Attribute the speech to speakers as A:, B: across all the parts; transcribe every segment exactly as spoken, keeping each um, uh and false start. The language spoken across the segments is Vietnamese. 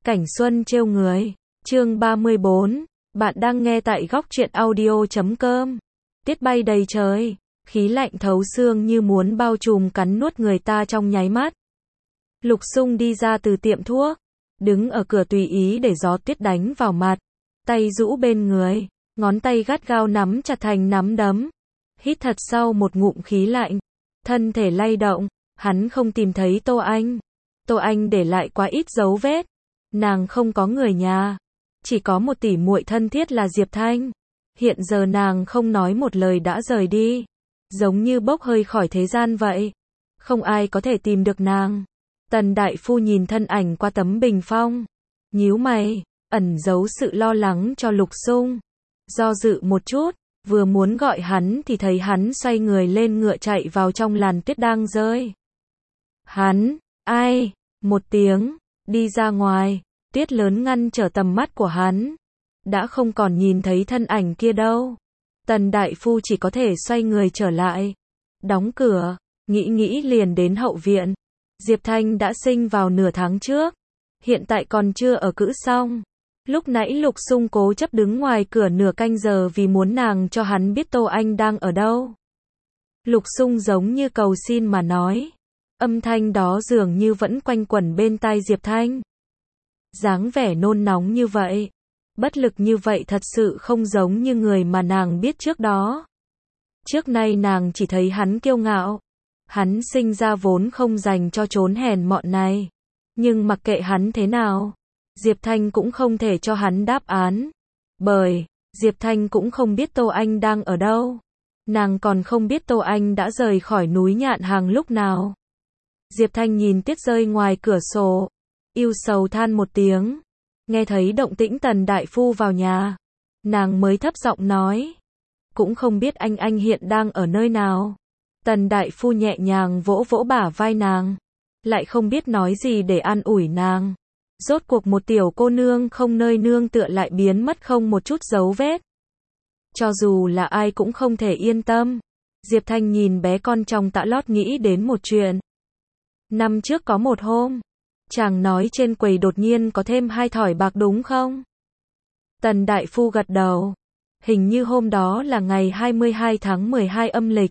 A: Cảnh xuân trêu người. Chương ba mươi bốn. Bạn đang nghe tại góc truyện audio chấm com. Tiết bay đầy trời, khí lạnh thấu xương như muốn bao trùm cắn nuốt người ta trong nháy mắt. Lục Sung đi ra từ tiệm thuốc, đứng ở cửa tùy ý để gió tuyết đánh vào mặt, tay rũ bên người, ngón tay gắt gao nắm chặt thành nắm đấm. Hít thật sâu một ngụm khí lạnh, thân thể lay động, hắn không tìm thấy Tô Anh. Tô Anh để lại quá ít dấu vết, nàng không có người nhà, chỉ có một tỷ muội thân thiết là Diệp Thanh. Hiện giờ nàng không nói một lời đã rời đi, giống như bốc hơi khỏi thế gian vậy. Không ai có thể tìm được nàng. Tần đại phu nhìn thân ảnh qua tấm bình phong, nhíu mày, ẩn giấu sự lo lắng cho Lục Sung. Do dự một chút, vừa muốn gọi hắn thì thấy hắn xoay người lên ngựa chạy vào trong làn tuyết đang rơi. Hắn, ai, một tiếng, đi ra ngoài, tuyết lớn ngăn trở tầm mắt của hắn. Đã không còn nhìn thấy thân ảnh kia đâu. Tần đại phu chỉ có thể xoay người trở lại, đóng cửa, nghĩ nghĩ liền đến hậu viện. Diệp Thanh đã sinh vào nửa tháng trước, hiện tại còn chưa ở cữ xong. Lúc nãy Lục Sung cố chấp đứng ngoài cửa nửa canh giờ vì muốn nàng cho hắn biết Tô Anh đang ở đâu. Lục Sung giống như cầu xin mà nói, âm thanh đó dường như vẫn quanh quẩn bên tai Diệp Thanh. Dáng vẻ nôn nóng như vậy, bất lực như vậy thật sự không giống như người mà nàng biết trước đó. Trước nay nàng chỉ thấy hắn kiêu ngạo. Hắn sinh ra vốn không dành cho chốn hèn mọn này. Nhưng mặc kệ hắn thế nào, Diệp Thanh cũng không thể cho hắn đáp án. Bởi, Diệp Thanh cũng không biết Tô Anh đang ở đâu. Nàng còn không biết Tô Anh đã rời khỏi núi Nhạn Hàng lúc nào. Diệp Thanh nhìn tuyết rơi ngoài cửa sổ, ưu sầu than một tiếng. Nghe thấy động tĩnh Tần đại phu vào nhà, nàng mới thấp giọng nói, cũng không biết anh anh hiện đang ở nơi nào. Tần đại phu nhẹ nhàng vỗ vỗ bả vai nàng, lại không biết nói gì để an ủi nàng. Rốt cuộc một tiểu cô nương không nơi nương tựa lại biến mất không một chút dấu vết. Cho dù là ai cũng không thể yên tâm. Diệp Thanh nhìn bé con trong tã lót nghĩ đến một chuyện. Năm trước có một hôm, chàng nói trên quầy đột nhiên có thêm hai thỏi bạc đúng không? Tần đại phu gật đầu. Hình như hôm đó là ngày hai mươi hai tháng mười hai âm lịch.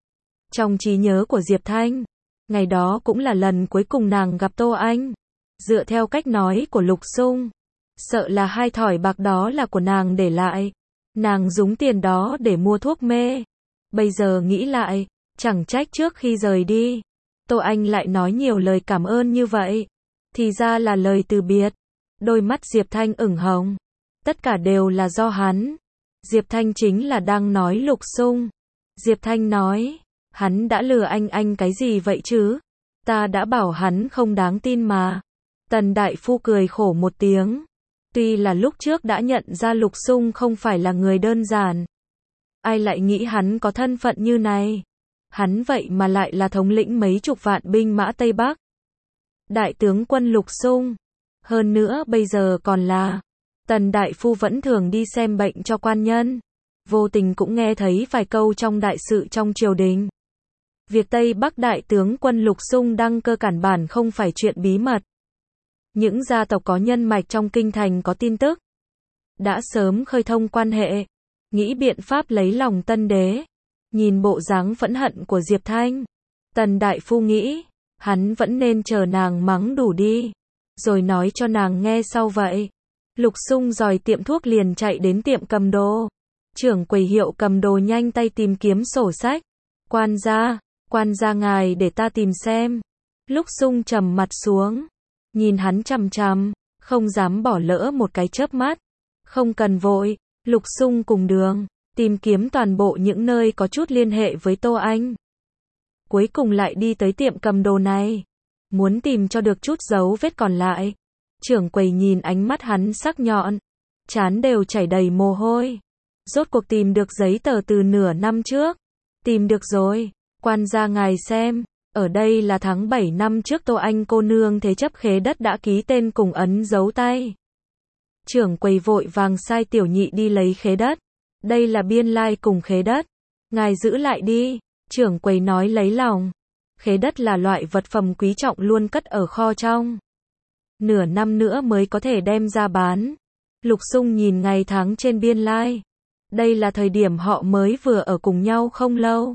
A: Trong trí nhớ của Diệp Thanh, ngày đó cũng là lần cuối cùng nàng gặp Tô Anh. Dựa theo cách nói của Lục Sung, sợ là hai thỏi bạc đó là của nàng để lại. Nàng dùng tiền đó để mua thuốc mê. Bây giờ nghĩ lại, chẳng trách trước khi rời đi, Tô Anh lại nói nhiều lời cảm ơn như vậy. Thì ra là lời từ biệt. Đôi mắt Diệp Thanh ửng hồng. Tất cả đều là do hắn. Diệp Thanh chính là đang nói Lục Sung. Diệp Thanh nói, hắn đã lừa anh anh cái gì vậy chứ? Ta đã bảo hắn không đáng tin mà. Tần đại phu cười khổ một tiếng. Tuy là lúc trước đã nhận ra Lục Sung không phải là người đơn giản. Ai lại nghĩ hắn có thân phận như này? Hắn vậy mà lại là thống lĩnh mấy chục vạn binh mã Tây Bắc. Đại tướng quân Lục Sung. Hơn nữa bây giờ còn là... Tần đại phu vẫn thường đi xem bệnh cho quan nhân. Vô tình cũng nghe thấy vài câu trong đại sự trong triều đình. Việc Tây Bắc đại tướng quân Lục Sung đăng cơ cản bản không phải chuyện bí mật. Những gia tộc có nhân mạch trong kinh thành có tin tức. Đã sớm khơi thông quan hệ. Nghĩ biện pháp lấy lòng tân đế. Nhìn bộ dáng phẫn hận của Diệp Thanh. Tần đại phu nghĩ, hắn vẫn nên chờ nàng mắng đủ đi. Rồi nói cho nàng nghe sau vậy. Lục Sung dòi tiệm thuốc liền chạy đến tiệm cầm đồ. Trưởng quầy hiệu cầm đồ nhanh tay tìm kiếm sổ sách. Quan gia, quan gia ngài để ta tìm xem. Lục Sung trầm mặt xuống. Nhìn hắn chằm chằm, không dám bỏ lỡ một cái chớp mắt. Không cần vội, Lục Sung cùng đường, tìm kiếm toàn bộ những nơi có chút liên hệ với Tô Anh. Cuối cùng lại đi tới tiệm cầm đồ này. Muốn tìm cho được chút dấu vết còn lại. Trưởng quầy nhìn ánh mắt hắn sắc nhọn, trán đều chảy đầy mồ hôi. Rốt cuộc tìm được giấy tờ từ nửa năm trước. Tìm được rồi, quan gia ngài xem, ở đây là tháng bảy năm trước Tô Anh cô nương thế chấp khế đất đã ký tên cùng ấn dấu tay. Trưởng quầy vội vàng sai tiểu nhị đi lấy khế đất. Đây là biên lai cùng khế đất. Ngài giữ lại đi, trưởng quầy nói lấy lòng. Khế đất là loại vật phẩm quý trọng luôn cất ở kho trong. nửa năm nữa mới có thể đem ra bán. Lục Sung nhìn ngày tháng trên biên lai. Đây là thời điểm họ mới vừa ở cùng nhau không lâu.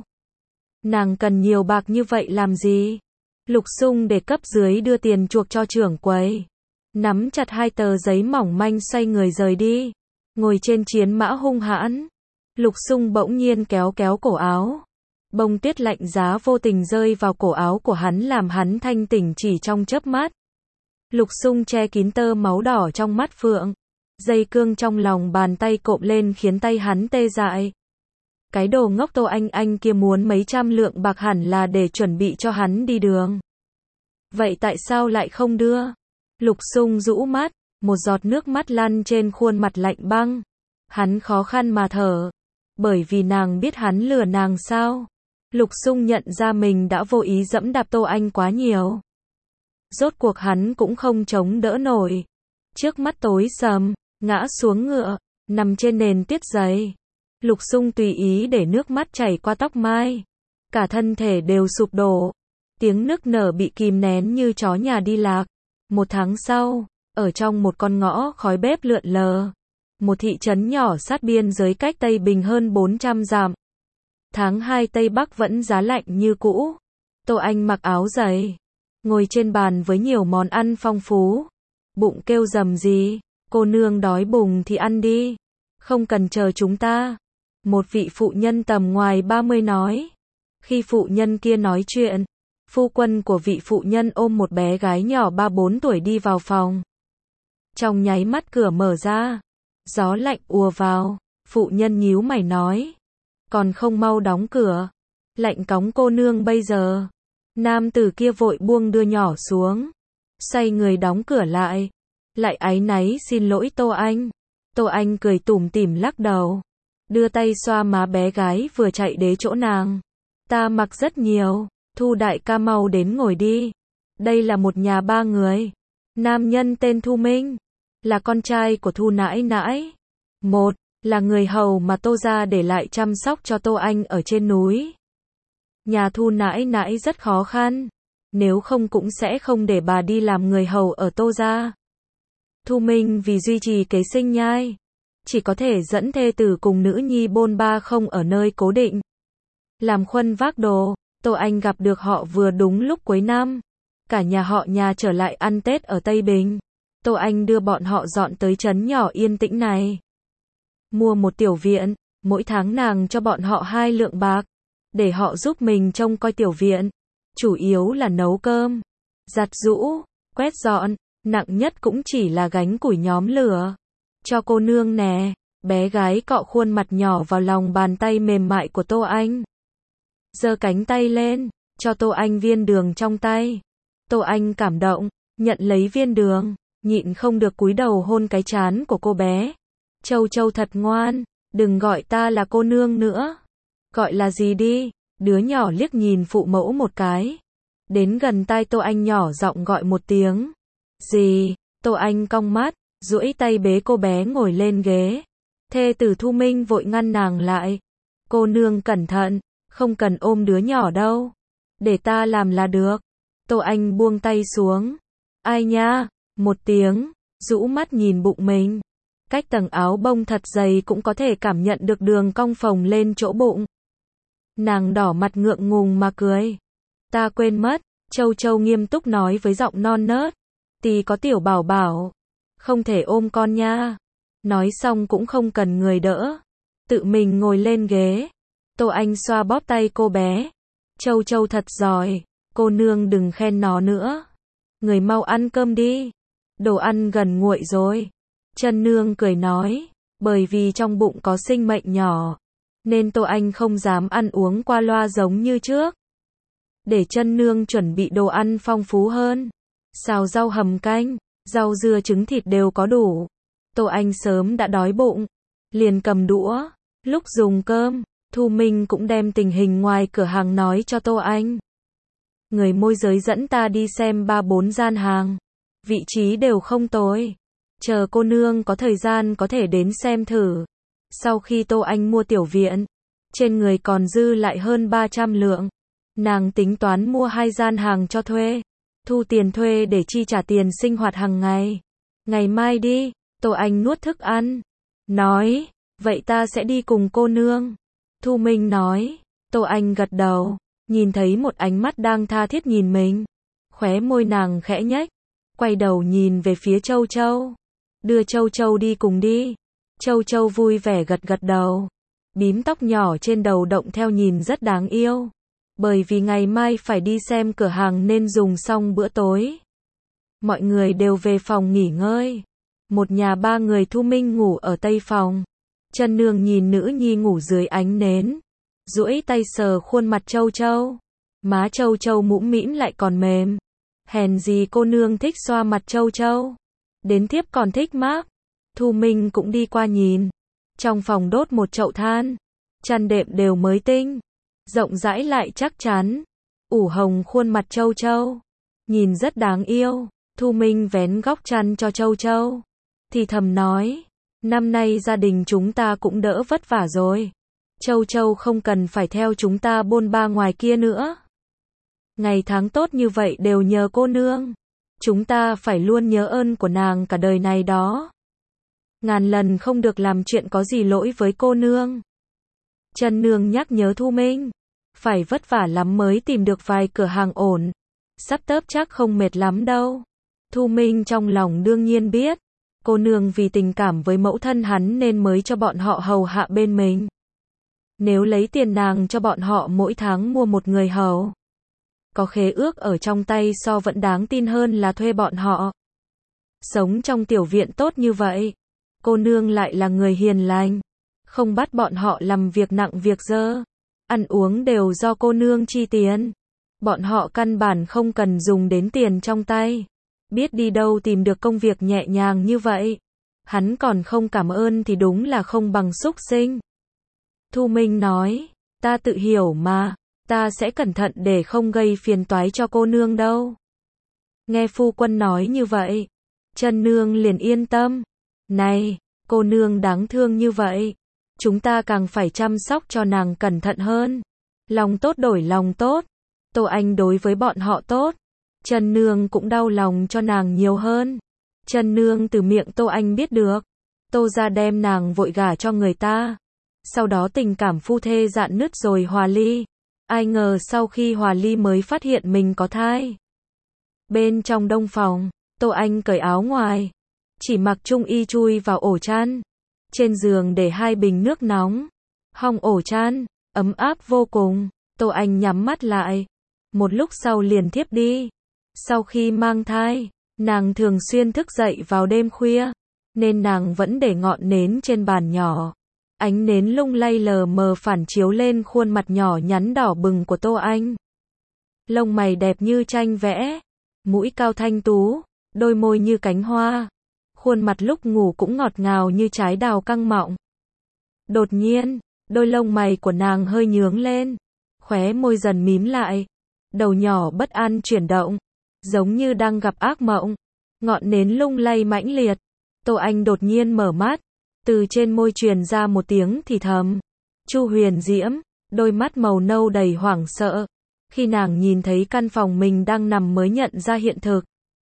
A: Nàng cần nhiều bạc như vậy làm gì? Lục Sung để cấp dưới đưa tiền chuộc cho trưởng quầy. Nắm chặt hai tờ giấy mỏng manh xoay người rời đi. Ngồi trên chiến mã hung hãn. Lục Sung bỗng nhiên kéo kéo cổ áo. Bông tuyết lạnh giá vô tình rơi vào cổ áo của hắn làm hắn thanh tỉnh chỉ trong chớp mắt. Lục Sung che kín tơ máu đỏ trong mắt phượng. Dây cương trong lòng bàn tay cộm lên khiến tay hắn tê dại. Cái đồ ngốc Tô Anh Anh kia muốn mấy trăm lượng bạc hẳn là để chuẩn bị cho hắn đi đường. Vậy tại sao lại không đưa? Lục Sung rũ mắt, một giọt nước mắt lăn trên khuôn mặt lạnh băng. Hắn khó khăn mà thở. Bởi vì nàng biết hắn lừa nàng sao? Lục Sung nhận ra mình đã vô ý dẫm đạp Tô Anh quá nhiều. Rốt cuộc hắn cũng không chống đỡ nổi. Trước mắt tối sầm, ngã xuống ngựa, nằm trên nền tuyết dày. Lục Sung tùy ý để nước mắt chảy qua tóc mai. Cả thân thể đều sụp đổ. Tiếng nức nở bị kìm nén như chó nhà đi lạc. Một tháng sau, ở trong một con ngõ khói bếp lượn lờ. Một thị trấn nhỏ sát biên giới cách Tây Bình hơn bốn trăm dặm. Tháng hai Tây Bắc vẫn giá lạnh như cũ. Tô Anh mặc áo dày, ngồi trên bàn với nhiều món ăn phong phú. Bụng kêu rầm gì, cô nương đói bụng thì ăn đi. Không cần chờ chúng ta. Một vị phụ nhân tầm ngoài ba mươi nói. Khi phụ nhân kia nói chuyện, phu quân của vị phụ nhân ôm một bé gái nhỏ ba bốn tuổi đi vào phòng. Trong nháy mắt cửa mở ra. Gió lạnh ùa vào. Phụ nhân nhíu mày nói. Còn không mau đóng cửa. Lạnh cóng cô nương bây giờ. Nam tử kia vội buông đưa nhỏ xuống. Xoay người đóng cửa lại. Lại áy náy xin lỗi Tô Anh. Tô Anh cười tủm tỉm lắc đầu. Đưa tay xoa má bé gái vừa chạy đến chỗ nàng. Ta mặc rất nhiều. Thu đại ca mau đến ngồi đi. Đây là một nhà ba người. Nam nhân tên Thu Minh. Là con trai của Thu nãi nãi. Một, là người hầu mà Tô gia để lại chăm sóc cho Tô Anh ở trên núi. Nhà Thu nãi nãi rất khó khăn. Nếu không cũng sẽ không để bà đi làm người hầu ở Tô gia. Thu Minh vì duy trì kế sinh nhai. Chỉ có thể dẫn thê tử cùng nữ nhi bôn ba không ở nơi cố định. Làm khuân vác đồ. Tô Anh gặp được họ vừa đúng lúc cuối năm. Cả nhà họ nhà trở lại ăn Tết ở Tây Bình. Tô Anh đưa bọn họ dọn tới trấn nhỏ yên tĩnh này. Mua một tiểu viện, mỗi tháng nàng cho bọn họ hai lượng bạc. Để họ giúp mình trông coi tiểu viện. Chủ yếu là nấu cơm, giặt giũ, quét dọn. Nặng nhất cũng chỉ là gánh củi nhóm lửa. Cho cô nương nè. Bé gái cọ khuôn mặt nhỏ vào lòng bàn tay mềm mại của Tô Anh. Giơ cánh tay lên, cho Tô Anh viên đường trong tay. Tô Anh cảm động, nhận lấy viên đường, nhịn không được cúi đầu hôn cái trán của cô bé. Châu Châu thật ngoan, đừng gọi ta là cô nương nữa. Gọi là gì đi? Đứa nhỏ liếc nhìn phụ mẫu một cái. Đến gần tai Tô Anh nhỏ giọng gọi một tiếng. Gì? Tô Anh cong mắt, duỗi tay bế cô bé ngồi lên ghế. Thê tử Thu Minh vội ngăn nàng lại. Cô nương cẩn thận, không cần ôm đứa nhỏ đâu. Để ta làm là được. Tô Anh buông tay xuống. Ai nha? Một tiếng, rũ mắt nhìn bụng mình. Cách tầng áo bông thật dày cũng có thể cảm nhận được đường cong phồng lên chỗ bụng. Nàng đỏ mặt ngượng ngùng mà cười. Ta quên mất, Châu Châu nghiêm túc nói với giọng non nớt. Tì có tiểu bảo bảo. Không thể ôm con nha. Nói xong cũng không cần người đỡ. Tự mình ngồi lên ghế. Tô Anh xoa bóp tay cô bé. Châu Châu thật giỏi. Cô nương đừng khen nó nữa. Người mau ăn cơm đi. Đồ ăn gần nguội rồi. Chân nương cười nói. Bởi vì trong bụng có sinh mệnh nhỏ. Nên Tô Anh không dám ăn uống qua loa giống như trước. Để chân nương chuẩn bị đồ ăn phong phú hơn. Xào rau hầm canh, rau dưa trứng thịt đều có đủ. Tô Anh sớm đã đói bụng. Liền cầm đũa. Lúc dùng cơm, Thu Minh cũng đem tình hình ngoài cửa hàng nói cho Tô Anh. Người môi giới dẫn ta đi xem ba bốn gian hàng. Vị trí đều không tồi. Chờ cô nương có thời gian có thể đến xem thử. Sau khi Tô Anh mua tiểu viện, trên người còn dư lại hơn ba trăm lượng. Nàng tính toán mua hai gian hàng cho thuê. Thu tiền thuê để chi trả tiền sinh hoạt hàng ngày. Ngày mai đi, Tô Anh nuốt thức ăn. Nói, vậy ta sẽ đi cùng cô nương. Thu Minh nói, Tô Anh gật đầu, nhìn thấy một ánh mắt đang tha thiết nhìn mình. Khóe môi nàng khẽ nhếch, quay đầu nhìn về phía Châu Châu. Đưa Châu Châu đi cùng đi. Châu Châu vui vẻ gật gật đầu. Bím tóc nhỏ trên đầu động theo nhìn rất đáng yêu. Bởi vì ngày mai phải đi xem cửa hàng nên dùng xong bữa tối. Mọi người đều về phòng nghỉ ngơi. Một nhà ba người Thu Minh ngủ ở tây phòng. Trân Nương nhìn nữ nhi ngủ dưới ánh nến, duỗi tay sờ khuôn mặt Châu Châu. Má Châu Châu mũm mĩm lại còn mềm. Hèn gì cô nương thích xoa mặt Châu Châu. Đến thiếp còn thích mát. Thu Minh cũng đi qua nhìn. Trong phòng đốt một chậu than. Chăn đệm đều mới tinh. Rộng rãi lại chắc chắn. Ủ hồng khuôn mặt Châu Châu. Nhìn rất đáng yêu. Thu Minh vén góc chăn cho Châu Châu. Thì thầm nói. Năm nay gia đình chúng ta cũng đỡ vất vả rồi. Châu Châu không cần phải theo chúng ta bôn ba ngoài kia nữa. Ngày tháng tốt như vậy đều nhờ cô nương. Chúng ta phải luôn nhớ ơn của nàng cả đời này đó. Ngàn lần không được làm chuyện có gì lỗi với cô nương. Trân Nương nhắc nhớ Thu Minh. Phải vất vả lắm mới tìm được vài cửa hàng ổn. Sắp tớp chắc không mệt lắm đâu. Thu Minh trong lòng đương nhiên biết. Cô nương vì tình cảm với mẫu thân hắn nên mới cho bọn họ hầu hạ bên mình. Nếu lấy tiền nàng cho bọn họ mỗi tháng mua một người hầu. Có khế ước ở trong tay so vẫn đáng tin hơn là thuê bọn họ. Sống trong tiểu viện tốt như vậy. Cô nương lại là người hiền lành. Không bắt bọn họ làm việc nặng việc dơ. Ăn uống đều do cô nương chi tiền. Bọn họ căn bản không cần dùng đến tiền trong tay. Biết đi đâu tìm được công việc nhẹ nhàng như vậy. Hắn còn không cảm ơn thì đúng là không bằng súc sinh. Thu Minh nói, ta tự hiểu mà, ta sẽ cẩn thận để không gây phiền toái cho cô nương đâu. Nghe phu quân nói như vậy, Trân Nương liền yên tâm. Này, cô nương đáng thương như vậy, chúng ta càng phải chăm sóc cho nàng cẩn thận hơn. Lòng tốt đổi lòng tốt. Tô Anh đối với bọn họ tốt. Trân Nương cũng đau lòng cho nàng nhiều hơn. Trân Nương từ miệng Tô Anh biết được. Tô gia đem nàng vội gả cho người ta. Sau đó tình cảm phu thê rạn nứt rồi hòa ly. Ai ngờ sau khi hòa ly mới phát hiện mình có thai. Bên trong đông phòng, Tô Anh cởi áo ngoài. Chỉ mặc trung y chui vào ổ chăn. Trên giường để hai bình nước nóng. Hong ổ chăn, ấm áp vô cùng. Tô Anh nhắm mắt lại. Một lúc sau liền thiếp đi. Sau khi mang thai, nàng thường xuyên thức dậy vào đêm khuya. Nên nàng vẫn để ngọn nến trên bàn nhỏ. Ánh nến lung lay lờ mờ phản chiếu lên khuôn mặt nhỏ nhắn đỏ bừng của Tô Anh. Lông mày đẹp như tranh vẽ. Mũi cao thanh tú. Đôi môi như cánh hoa. Khuôn mặt lúc ngủ cũng ngọt ngào như trái đào căng mọng. Đột nhiên, đôi lông mày của nàng hơi nhướng lên. Khóe môi dần mím lại. Đầu nhỏ bất an chuyển động. Giống như đang gặp ác mộng. Ngọn nến lung lay mãnh liệt. Tô Anh đột nhiên mở mắt. Từ trên môi truyền ra một tiếng thì thầm. Chu Huyền Diễm. Đôi mắt màu nâu đầy hoảng sợ. Khi nàng nhìn thấy căn phòng mình đang nằm mới nhận ra hiện thực.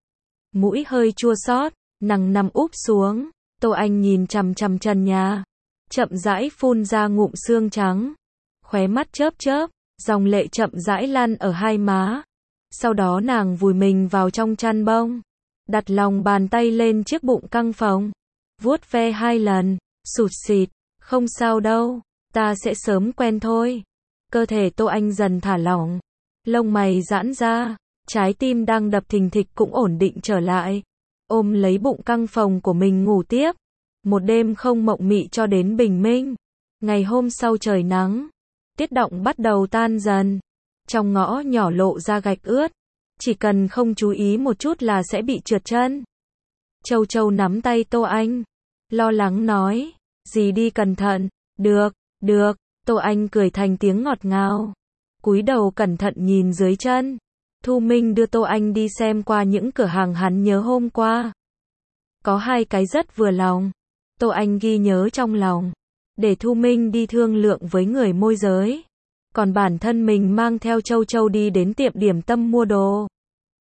A: Mũi hơi chua xót, nàng nằm úp xuống. Tô Anh nhìn chằm chằm trần nhà. Chậm rãi phun ra ngụm xương trắng. Khóe mắt chớp chớp. Dòng lệ chậm rãi lăn ở hai má. Sau đó nàng vùi mình vào trong chăn bông. Đặt lòng bàn tay lên chiếc bụng căng phồng. Vuốt ve hai lần. Sụt sịt. Không sao đâu. Ta sẽ sớm quen thôi. Cơ thể Tô Anh dần thả lỏng. Lông mày giãn ra. Trái tim đang đập thình thịch cũng ổn định trở lại. Ôm lấy bụng căng phồng của mình ngủ tiếp. Một đêm không mộng mị cho đến bình minh. Ngày hôm sau trời nắng. Tiết động bắt đầu tan dần. Trong ngõ nhỏ lộ ra gạch ướt. Chỉ cần không chú ý một chút là sẽ bị trượt chân. Châu Châu nắm tay Tô Anh. Lo lắng nói. Dì đi cẩn thận. Được, được. Tô Anh cười thành tiếng ngọt ngào. Cúi đầu cẩn thận nhìn dưới chân. Thu Minh đưa Tô Anh đi xem qua những cửa hàng hắn nhớ hôm qua. Có hai cái rất vừa lòng. Tô Anh ghi nhớ trong lòng. Để Thu Minh đi thương lượng với người môi giới. Còn bản thân mình mang theo Châu Châu đi đến tiệm điểm tâm mua đồ.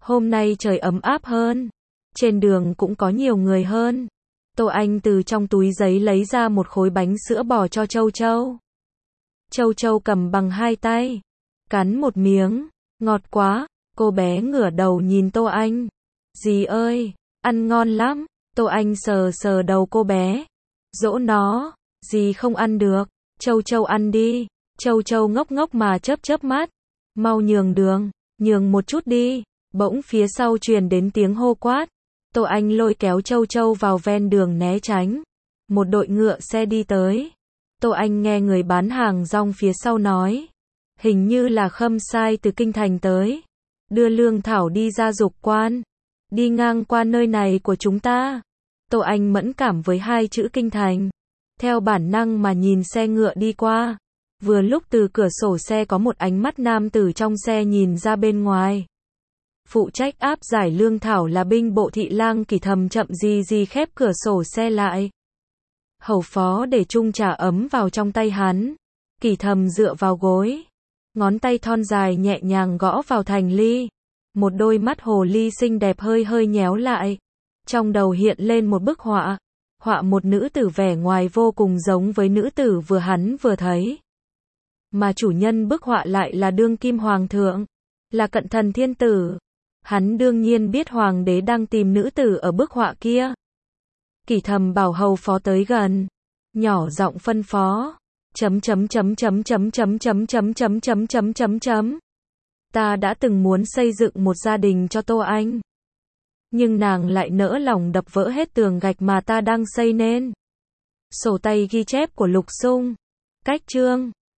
A: Hôm nay trời ấm áp hơn. Trên đường cũng có nhiều người hơn. Tô Anh từ trong túi giấy lấy ra một khối bánh sữa bò cho Châu Châu. Châu Châu cầm bằng hai tay. Cắn một miếng. Ngọt quá. Cô bé ngửa đầu nhìn Tô Anh. Dì ơi, ăn ngon lắm. Tô Anh sờ sờ đầu cô bé. Dỗ nó. Dì không ăn được. Châu Châu ăn đi. Châu Châu ngốc ngốc mà chớp chớp mắt. Mau nhường đường. Nhường một chút đi. Bỗng phía sau truyền đến tiếng hô quát. Tô Anh lôi kéo Châu Châu vào ven đường né tránh. Một đội ngựa xe đi tới. Tô Anh nghe người bán hàng rong phía sau nói. Hình như là Khâm Sai từ kinh thành tới. Đưa lương thảo đi ra Dục Quan. Đi ngang qua nơi này của chúng ta. Tô Anh mẫn cảm với hai chữ kinh thành. Theo bản năng mà nhìn xe ngựa đi qua. Vừa lúc từ cửa sổ xe có một ánh mắt nam tử trong xe nhìn ra bên ngoài. Phụ trách áp giải lương thảo là binh bộ thị lang Kỷ Thầm chậm gì gì khép cửa sổ xe lại. Hầu phó để chung trà ấm vào trong tay hắn. Kỷ Thầm dựa vào gối. Ngón tay thon dài nhẹ nhàng gõ vào thành ly. Một đôi mắt hồ ly xinh đẹp hơi hơi nhéo lại. Trong đầu hiện lên một bức họa. Họa một nữ tử vẻ ngoài vô cùng giống với nữ tử vừa hắn vừa thấy. Mà chủ nhân bức họa lại là đương kim hoàng thượng. Là cận thần thiên tử. Hắn đương nhiên biết hoàng đế đang tìm nữ tử ở bức họa kia. Kỷ Thầm bảo hầu phó tới gần. Nhỏ giọng phân phó. Chấm chấm chấm chấm chấm chấm chấm chấm chấm chấm chấm chấm chấm. Ta đã từng muốn xây dựng một gia đình cho Tô Anh. Nhưng nàng lại nỡ lòng đập vỡ hết tường gạch mà ta đang xây nên. Sổ tay ghi chép của Lục Sung. Cách chương.